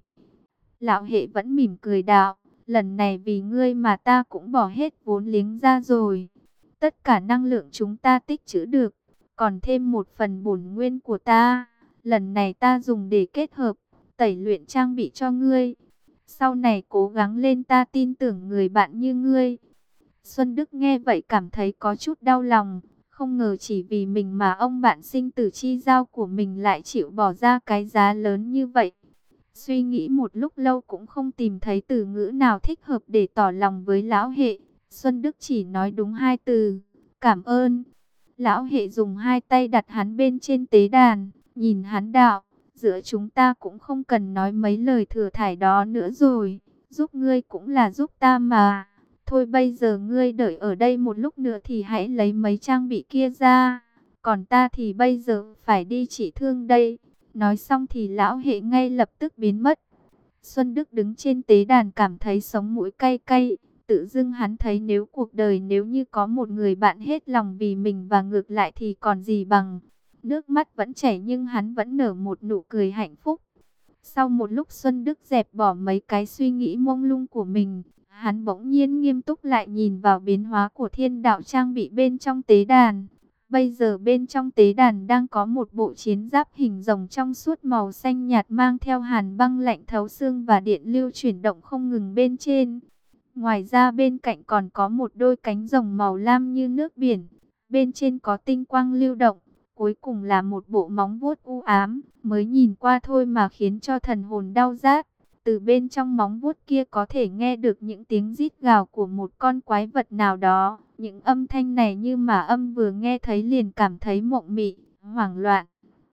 Lão hệ vẫn mỉm cười đạo, lần này vì ngươi mà ta cũng bỏ hết vốn liếng ra rồi. Tất cả năng lượng chúng ta tích trữ được, còn thêm một phần bổn nguyên của ta. Lần này ta dùng để kết hợp, tẩy luyện trang bị cho ngươi. Sau này cố gắng lên, ta tin tưởng người bạn như ngươi. Xuân Đức nghe vậy cảm thấy có chút đau lòng. Không ngờ chỉ vì mình mà ông bạn sinh tử chi giao của mình lại chịu bỏ ra cái giá lớn như vậy. Suy nghĩ một lúc lâu cũng không tìm thấy từ ngữ nào thích hợp để tỏ lòng với lão hệ. Xuân Đức chỉ nói đúng hai từ, cảm ơn. Lão hệ dùng hai tay đặt hắn bên trên tế đàn, nhìn hắn đạo, giữa chúng ta cũng không cần nói mấy lời thừa thải đó nữa rồi. Giúp ngươi cũng là giúp ta mà. Thôi bây giờ ngươi đợi ở đây một lúc nữa thì hãy lấy mấy trang bị kia ra. còn ta thì bây giờ phải đi trị thương đây. Nói xong thì lão hệ ngay lập tức biến mất. Xuân Đức đứng trên tế đàn cảm thấy sống mũi cay cay. Tự dưng hắn thấy nếu cuộc đời nếu như có một người bạn hết lòng vì mình và ngược lại thì còn gì bằng. Nước mắt vẫn chảy nhưng hắn vẫn nở một nụ cười hạnh phúc. Sau một lúc Xuân Đức dẹp bỏ mấy cái suy nghĩ mông lung của mình, hắn bỗng nhiên nghiêm túc lại nhìn vào biến hóa của thiên đạo trang bị bên trong tế đàn. Bây giờ bên trong tế đàn đang có một bộ chiến giáp hình rồng trong suốt màu xanh nhạt mang theo hàn băng lạnh thấu xương và điện lưu chuyển động không ngừng bên trên. Ngoài ra bên cạnh còn có một đôi cánh rồng màu lam như nước biển, bên trên có tinh quang lưu động. Cuối cùng là một bộ móng vuốt u ám, mới nhìn qua thôi mà khiến cho thần hồn đau rát. Từ bên trong móng vuốt kia có thể nghe được những tiếng rít gào của một con quái vật nào đó. Những âm thanh này như mà âm vừa nghe thấy liền cảm thấy mộng mị, hoảng loạn.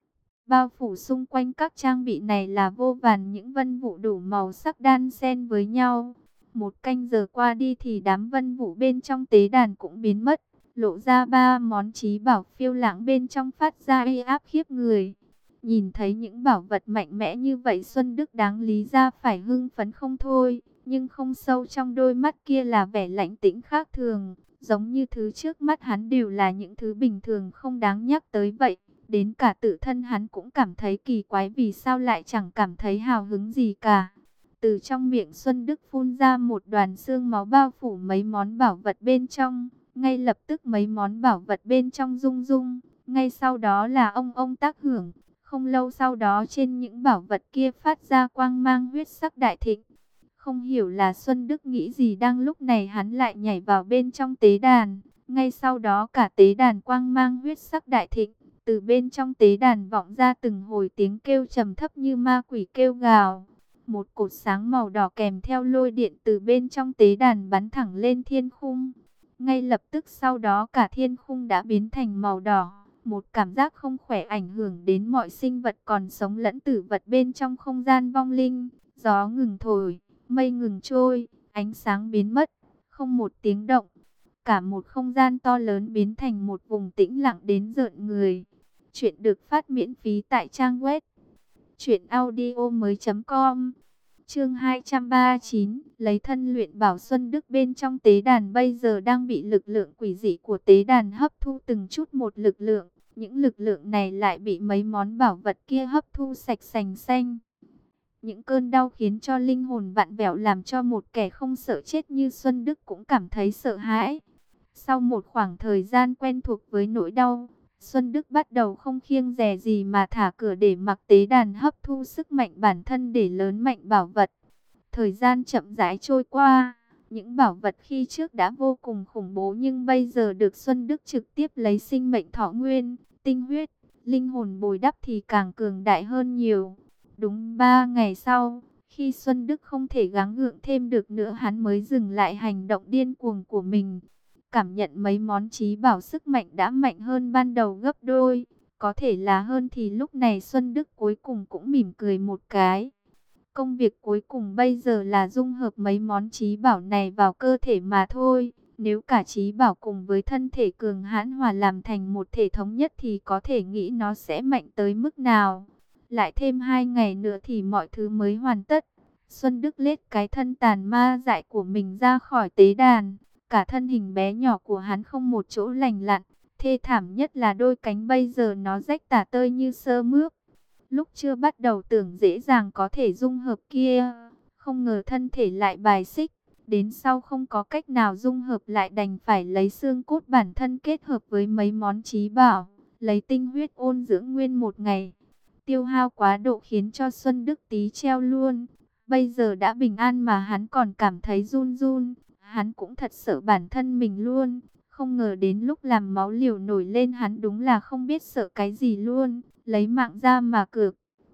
Bao phủ xung quanh các trang bị này là vô vàn những vân vụ đủ màu sắc đan xen với nhau. Một canh giờ qua đi thì đám vân vụ bên trong tế đàn cũng biến mất. Lộ ra ba món trí bảo phiêu lãng bên trong phát ra uy áp khiếp người. Nhìn thấy những bảo vật mạnh mẽ như vậy Xuân Đức đáng lý ra phải hưng phấn không thôi. Nhưng không sâu trong đôi mắt kia là vẻ lãnh tĩnh khác thường. Giống như thứ trước mắt hắn đều là những thứ bình thường không đáng nhắc tới vậy. Đến cả tự thân hắn cũng cảm thấy kỳ quái vì sao lại chẳng cảm thấy hào hứng gì cả. Từ trong miệng Xuân Đức phun ra một đoàn xương máu bao phủ mấy món bảo vật bên trong. Ngay lập tức mấy món bảo vật bên trong rung rung. Ngay sau đó là ông ông tác hưởng. Không lâu sau đó trên những bảo vật kia phát ra quang mang huyết sắc đại thịnh. Không hiểu là Xuân Đức nghĩ gì đang lúc này hắn lại nhảy vào bên trong tế đàn. Ngay sau đó cả tế đàn quang mang huyết sắc đại thịnh. Từ bên trong tế đàn vọng ra từng hồi tiếng kêu trầm thấp như ma quỷ kêu gào. Một cột sáng màu đỏ kèm theo lôi điện từ bên trong tế đàn bắn thẳng lên thiên khung. Ngay lập tức sau đó cả thiên khung đã biến thành màu đỏ. Một cảm giác không khỏe ảnh hưởng đến mọi sinh vật còn sống lẫn tử vật bên trong không gian vong linh. Gió ngừng thổi, mây ngừng trôi, ánh sáng biến mất, không một tiếng động. Cả một không gian to lớn biến thành một vùng tĩnh lặng đến rợn người. Chuyện được phát miễn phí tại trang web truyện audio mới chấm com. Chương hai trăm ba mươi chín, lấy thân luyện bảo. Xuân Đức bên trong tế đàn bây giờ đang bị lực lượng quỷ dị của tế đàn hấp thu từng chút một lực lượng. Những lực lượng này lại bị mấy món bảo vật kia hấp thu sạch sành xanh. Những cơn đau khiến cho linh hồn vặn vẹo làm cho một kẻ không sợ chết như Xuân Đức cũng cảm thấy sợ hãi. Sau một khoảng thời gian quen thuộc với nỗi đau, Xuân Đức bắt đầu không kiêng dè gì mà thả cửa để mặc tế đàn hấp thu sức mạnh bản thân để lớn mạnh bảo vật. Thời gian chậm rãi trôi qua, những bảo vật khi trước đã vô cùng khủng bố nhưng bây giờ được Xuân Đức trực tiếp lấy sinh mệnh thọ nguyên, tinh huyết, linh hồn bồi đắp thì càng cường đại hơn nhiều. Đúng ba ngày sau, khi Xuân Đức không thể gắng gượng thêm được nữa hắn mới dừng lại hành động điên cuồng của mình. Cảm nhận mấy món trí bảo sức mạnh đã mạnh hơn ban đầu gấp đôi. Có thể là hơn thì lúc này Xuân Đức cuối cùng cũng mỉm cười một cái. Công việc cuối cùng bây giờ là dung hợp mấy món trí bảo này vào cơ thể mà thôi. Nếu cả trí bảo cùng với thân thể cường hãn hòa làm thành một thể thống nhất thì có thể nghĩ nó sẽ mạnh tới mức nào. Lại thêm hai ngày nữa thì mọi thứ mới hoàn tất. Xuân Đức lết cái thân tàn ma dại của mình ra khỏi tế đàn. Cả thân hình bé nhỏ của hắn không một chỗ lành lặn. Thê thảm nhất là đôi cánh bây giờ nó rách tả tơi như sơ mướp. Lúc chưa bắt đầu tưởng dễ dàng có thể dung hợp kia, không ngờ thân thể lại bài xích. Đến sau không có cách nào dung hợp lại đành phải lấy xương cốt bản thân kết hợp với mấy món trí bảo. Lấy tinh huyết ôn dưỡng nguyên một ngày. Tiêu hao quá độ khiến cho Xuân Đức tí treo luôn. Bây giờ đã bình an mà hắn còn cảm thấy run run. Hắn cũng thật sợ bản thân mình luôn. Không ngờ đến lúc làm máu liều nổi lên hắn đúng là không biết sợ cái gì luôn. Lấy mạng ra mà cược.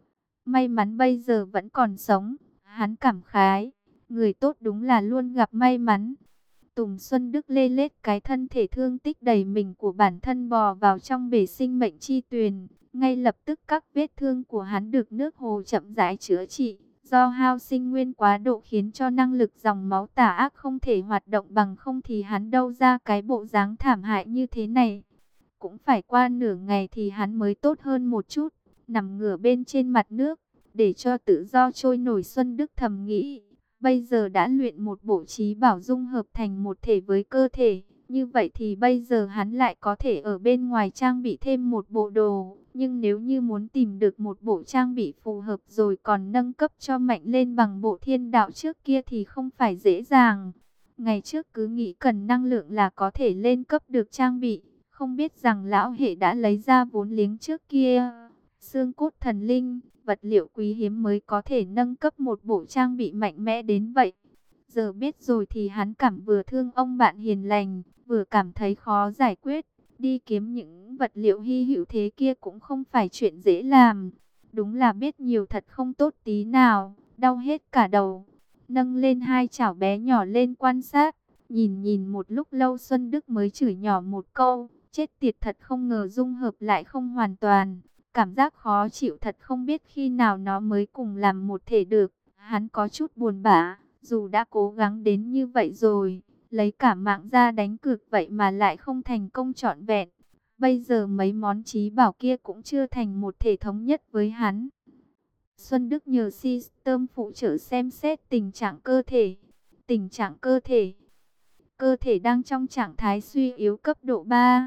May mắn bây giờ vẫn còn sống. Hắn cảm khái. Người tốt đúng là luôn gặp may mắn. Tùng Xuân Đức lê lết cái thân thể thương tích đầy mình của bản thân bò vào trong bể sinh mệnh chi tuyền. Ngay lập tức các vết thương của hắn được nước hồ chậm rãi chữa trị. Do hao sinh nguyên quá độ khiến cho năng lực dòng máu tà ác không thể hoạt động bằng không thì hắn đâu ra cái bộ dáng thảm hại như thế này. cũng phải qua nửa ngày thì hắn mới tốt hơn một chút, nằm ngửa bên trên mặt nước, để cho tự do trôi nổi. Xuân Đức thầm nghĩ, bây giờ đã luyện một bộ trí bảo dung hợp thành một thể với cơ thể, như vậy thì bây giờ hắn lại có thể ở bên ngoài trang bị thêm một bộ đồ. Nhưng nếu như muốn tìm được một bộ trang bị phù hợp rồi còn nâng cấp cho mạnh lên bằng bộ thiên đạo trước kia thì không phải dễ dàng. Ngày trước cứ nghĩ cần năng lượng là có thể lên cấp được trang bị, không biết rằng lão hệ đã lấy ra vốn liếng trước kia. Xương cốt thần linh, vật liệu quý hiếm mới có thể nâng cấp một bộ trang bị mạnh mẽ đến vậy. Giờ biết rồi thì hắn cảm vừa thương ông bạn hiền lành, vừa cảm thấy khó giải quyết. Đi kiếm những vật liệu hy hữu thế kia cũng không phải chuyện dễ làm. Đúng là biết nhiều thật không tốt tí nào, đau hết cả đầu. Nâng lên hai chảo bé nhỏ lên quan sát, nhìn nhìn một lúc lâu Xuân Đức mới chửi nhỏ một câu, chết tiệt thật, không ngờ dung hợp lại không hoàn toàn. Cảm giác khó chịu thật, không biết khi nào nó mới cùng làm một thể được. Hắn có chút buồn bã, dù đã cố gắng đến như vậy rồi, lấy cả mạng ra đánh cược vậy mà lại không thành công trọn vẹn. Bây giờ mấy món trí bảo kia cũng chưa thành một thể thống nhất với hắn. Xuân Đức nhờ system phụ trợ xem xét tình trạng cơ thể. Tình trạng cơ thể. Cơ thể đang trong trạng thái suy yếu cấp độ ba.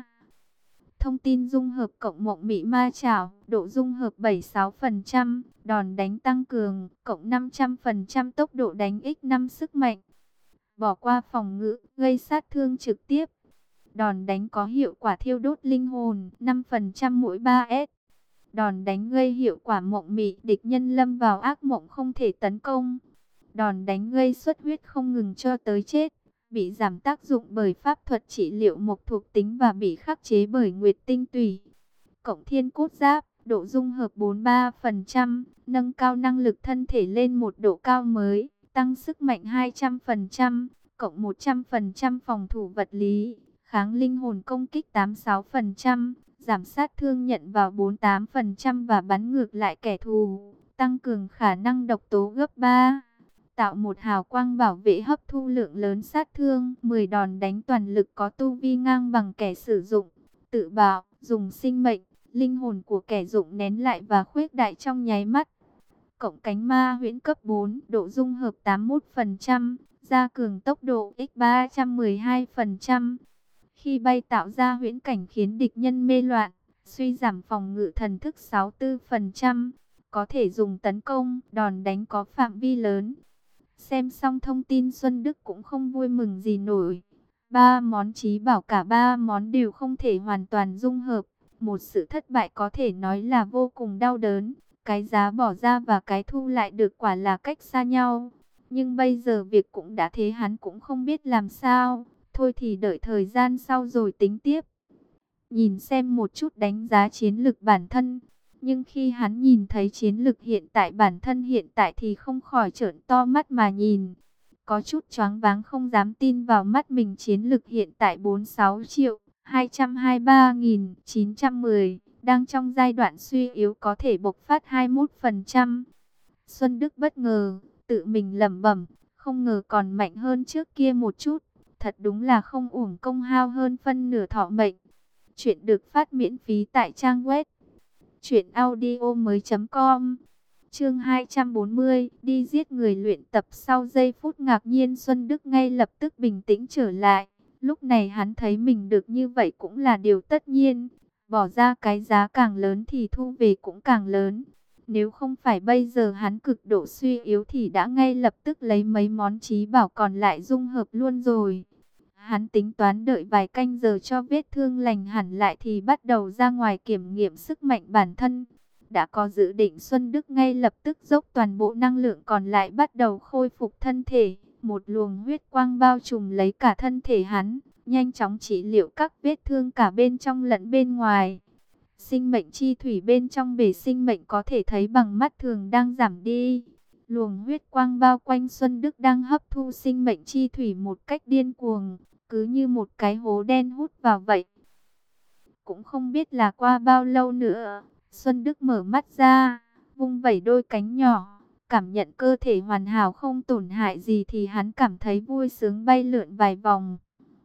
Thông tin dung hợp cộng mộng mị ma chảo, độ dung hợp bảy mươi sáu phần trăm, đòn đánh tăng cường, cộng năm trăm phần trăm tốc độ đánh nhân năm sức mạnh. Bỏ qua phòng ngự, gây sát thương trực tiếp. Đòn đánh có hiệu quả thiêu đốt linh hồn, năm phần trăm mỗi ba S. Đòn đánh gây hiệu quả mộng mị, địch nhân lâm vào ác mộng không thể tấn công. Đòn đánh gây xuất huyết không ngừng cho tới chết. Bị giảm tác dụng bởi pháp thuật trị liệu mộc thuộc tính và bị khắc chế bởi nguyệt tinh tủy. Cộng thiên cốt giáp, độ dung hợp bốn mươi ba phần trăm, nâng cao năng lực thân thể lên một độ cao mới, tăng sức mạnh hai trăm phần trăm, cộng một trăm phần trăm phòng thủ vật lý, kháng linh hồn công kích tám mươi sáu phần trăm, giảm sát thương nhận vào bốn mươi tám phần trăm và bắn ngược lại kẻ thù, tăng cường khả năng độc tố gấp ba. Tạo một hào quang bảo vệ hấp thu lượng lớn sát thương. mười đòn đánh toàn lực có tu vi ngang bằng kẻ sử dụng. Tự bạo, dùng sinh mệnh, linh hồn của kẻ dụng nén lại và khuếch đại trong nháy mắt. Cộng cánh ma huyễn cấp bốn, độ dung hợp tám mươi mốt phần trăm, gia cường tốc độ nhân ba trăm mười hai phần trăm. Khi bay tạo ra huyễn cảnh khiến địch nhân mê loạn, suy giảm phòng ngự thần thức sáu mươi tư phần trăm. Có thể dùng tấn công, đòn đánh có phạm vi lớn. Xem xong thông tin Xuân Đức cũng không vui mừng gì nổi. Ba món trí bảo, cả ba món đều không thể hoàn toàn dung hợp. Một sự thất bại có thể nói là vô cùng đau đớn. Cái giá bỏ ra và cái thu lại được quả là cách xa nhau. Nhưng bây giờ việc cũng đã thế, hắn cũng không biết làm sao. Thôi thì đợi thời gian sau rồi tính tiếp. Nhìn xem một chút đánh giá chiến lực bản thân. Nhưng khi hắn nhìn thấy chiến lực hiện tại bản thân hiện tại thì không khỏi trợn to mắt mà nhìn. Có chút choáng váng không dám tin vào mắt mình. Chiến lực hiện tại bốn mươi sáu triệu hai trăm hai mươi ba nghìn chín trăm mười. Đang trong giai đoạn suy yếu, có thể bộc phát hai mươi mốt phần trăm. Xuân Đức bất ngờ, tự mình lẩm bẩm, không ngờ còn mạnh hơn trước kia một chút. Thật đúng là không uổng công hao hơn phân nửa thọ mệnh. Chuyện được phát miễn phí tại trang web truyện audio mới chấm com. Chương hai trăm bốn mươi, đi giết người luyện tập. Sau giây phút ngạc nhiên, Xuân Đức ngay lập tức bình tĩnh trở lại. Lúc này hắn thấy mình được như vậy cũng là điều tất nhiên. Bỏ ra cái giá càng lớn thì thu về cũng càng lớn. Nếu không phải bây giờ hắn cực độ suy yếu thì đã ngay lập tức lấy mấy món trí bảo còn lại dung hợp luôn rồi. Hắn tính toán đợi vài canh giờ cho vết thương lành hẳn lại thì bắt đầu ra ngoài kiểm nghiệm sức mạnh bản thân. Đã có dự định, Xuân Đức ngay lập tức dốc toàn bộ năng lượng còn lại bắt đầu khôi phục thân thể. Một luồng huyết quang bao trùm lấy cả thân thể hắn, nhanh chóng trị liệu các vết thương cả bên trong lẫn bên ngoài. Sinh mệnh chi thủy bên trong bể sinh mệnh có thể thấy bằng mắt thường đang giảm đi. Luồng huyết quang bao quanh Xuân Đức đang hấp thu sinh mệnh chi thủy một cách điên cuồng, cứ như một cái hố đen hút vào vậy. Cũng không biết là qua bao lâu nữa, Xuân Đức mở mắt ra, vung vẩy đôi cánh nhỏ, cảm nhận cơ thể hoàn hảo không tổn hại gì thì hắn cảm thấy vui sướng bay lượn vài vòng.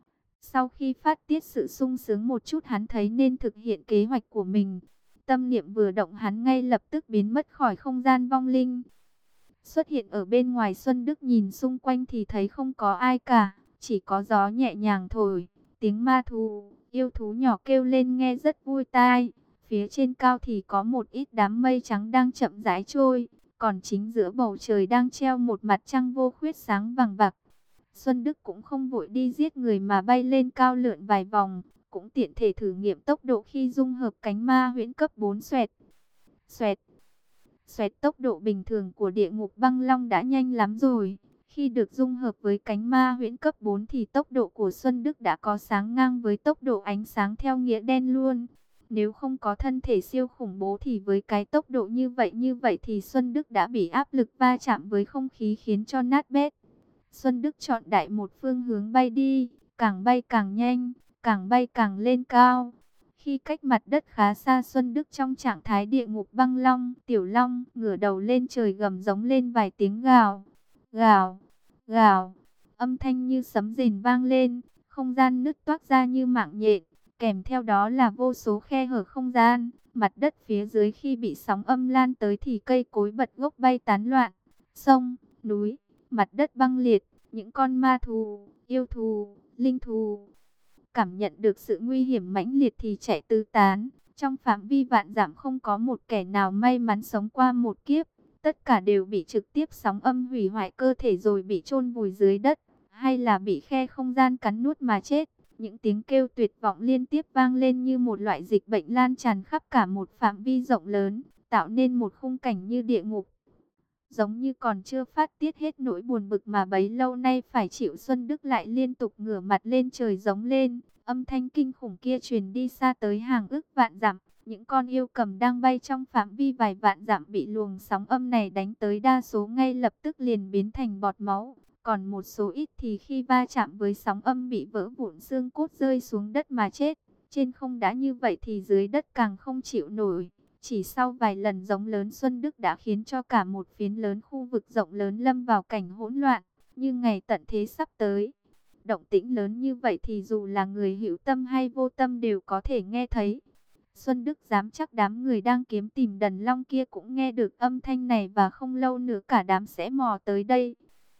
Sau khi phát tiết sự sung sướng một chút, hắn thấy nên thực hiện kế hoạch của mình. Tâm niệm vừa động, hắn ngay lập tức biến mất khỏi không gian vong linh. Xuất hiện ở bên ngoài, Xuân Đức nhìn xung quanh thì thấy không có ai cả, chỉ có gió nhẹ nhàng thổi, tiếng ma thú, yêu thú nhỏ kêu lên nghe rất vui tai. Phía trên cao thì có một ít đám mây trắng đang chậm rãi trôi, còn chính giữa bầu trời đang treo một mặt trăng vô khuyết sáng vằng vặc. Xuân Đức cũng không vội đi giết người mà bay lên cao lượn vài vòng, cũng tiện thể thử nghiệm tốc độ khi dung hợp cánh ma huyễn cấp bốn. Xoẹt, xoẹt, xoẹt. Tốc độ bình thường của địa ngục băng long đã nhanh lắm rồi. Khi được dung hợp với cánh ma huyễn cấp bốn thì tốc độ của Xuân Đức đã có sáng ngang với tốc độ ánh sáng theo nghĩa đen luôn. Nếu không có thân thể siêu khủng bố thì với cái tốc độ như vậy như vậy thì Xuân Đức đã bị áp lực va chạm với không khí khiến cho nát bét. Xuân Đức chọn đại một phương hướng bay đi, càng bay càng nhanh, càng bay càng lên cao. Khi cách mặt đất khá xa, Xuân Đức trong trạng thái địa ngục băng long, tiểu long, ngửa đầu lên trời gầm giống lên vài tiếng gào, gào, gào. Âm thanh như sấm rền vang lên, không gian nứt toác ra như mạng nhện, kèm theo đó là vô số khe hở không gian. Mặt đất phía dưới khi bị sóng âm lan tới thì cây cối bật gốc bay tán loạn, sông, núi, mặt đất băng liệt, những con ma thú, yêu thú, linh thú cảm nhận được sự nguy hiểm mãnh liệt thì chạy tứ tán. Trong phạm vi vạn dặm không có một kẻ nào may mắn sống qua một kiếp, tất cả đều bị trực tiếp sóng âm hủy hoại cơ thể rồi bị chôn vùi dưới đất, hay là bị khe không gian cắn nuốt mà chết. Những tiếng kêu tuyệt vọng liên tiếp vang lên như một loại dịch bệnh lan tràn khắp cả một phạm vi rộng lớn, tạo nên một khung cảnh như địa ngục. Giống như còn chưa phát tiết hết nỗi buồn bực mà bấy lâu nay phải chịu, Xuân Đức lại liên tục ngửa mặt lên trời giống lên. Âm thanh kinh khủng kia truyền đi xa tới hàng ức vạn dặm. Những con yêu cầm đang bay trong phạm vi vài vạn dặm bị luồng sóng âm này đánh tới, đa số ngay lập tức liền biến thành bọt máu. Còn một số ít thì khi va chạm với sóng âm bị vỡ vụn xương cốt rơi xuống đất mà chết. Trên không đã như vậy thì dưới đất càng không chịu nổi. Chỉ sau vài lần giống lớn, Xuân Đức đã khiến cho cả một phiến lớn khu vực rộng lớn lâm vào cảnh hỗn loạn, như ngày tận thế sắp tới. Động tĩnh lớn như vậy thì dù là người hữu tâm hay vô tâm đều có thể nghe thấy. Xuân Đức dám chắc đám người đang kiếm tìm đần long kia cũng nghe được âm thanh này, và không lâu nữa cả đám sẽ mò tới đây.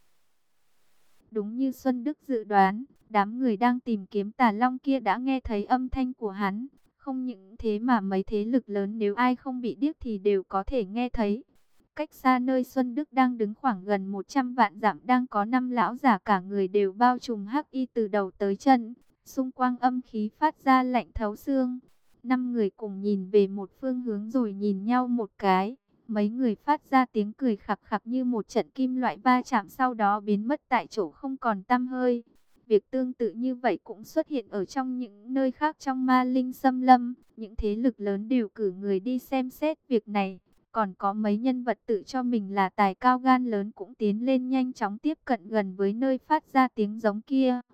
Đúng như Xuân Đức dự đoán, đám người đang tìm kiếm tà long kia đã nghe thấy âm thanh của hắn. Không những thế mà mấy thế lực lớn nếu ai không bị điếc thì đều có thể nghe thấy. Cách xa nơi Xuân Đức đang đứng khoảng gần một trăm vạn dặm đang có năm lão giả cả người đều bao trùm hắc y từ đầu tới chân. Xung quanh âm khí phát ra lạnh thấu xương. Năm người cùng nhìn về một phương hướng rồi nhìn nhau một cái. Mấy người phát ra tiếng cười khặc khặc như một trận kim loại va chạm, sau đó biến mất tại chỗ không còn tăm hơi. Việc tương tự như vậy cũng xuất hiện ở trong những nơi khác trong Ma Linh Xâm Lâm. Những thế lực lớn đều cử người đi xem xét việc này. Còn có mấy nhân vật tự cho mình là tài cao gan lớn cũng tiến lên nhanh chóng tiếp cận gần với nơi phát ra tiếng giống kia.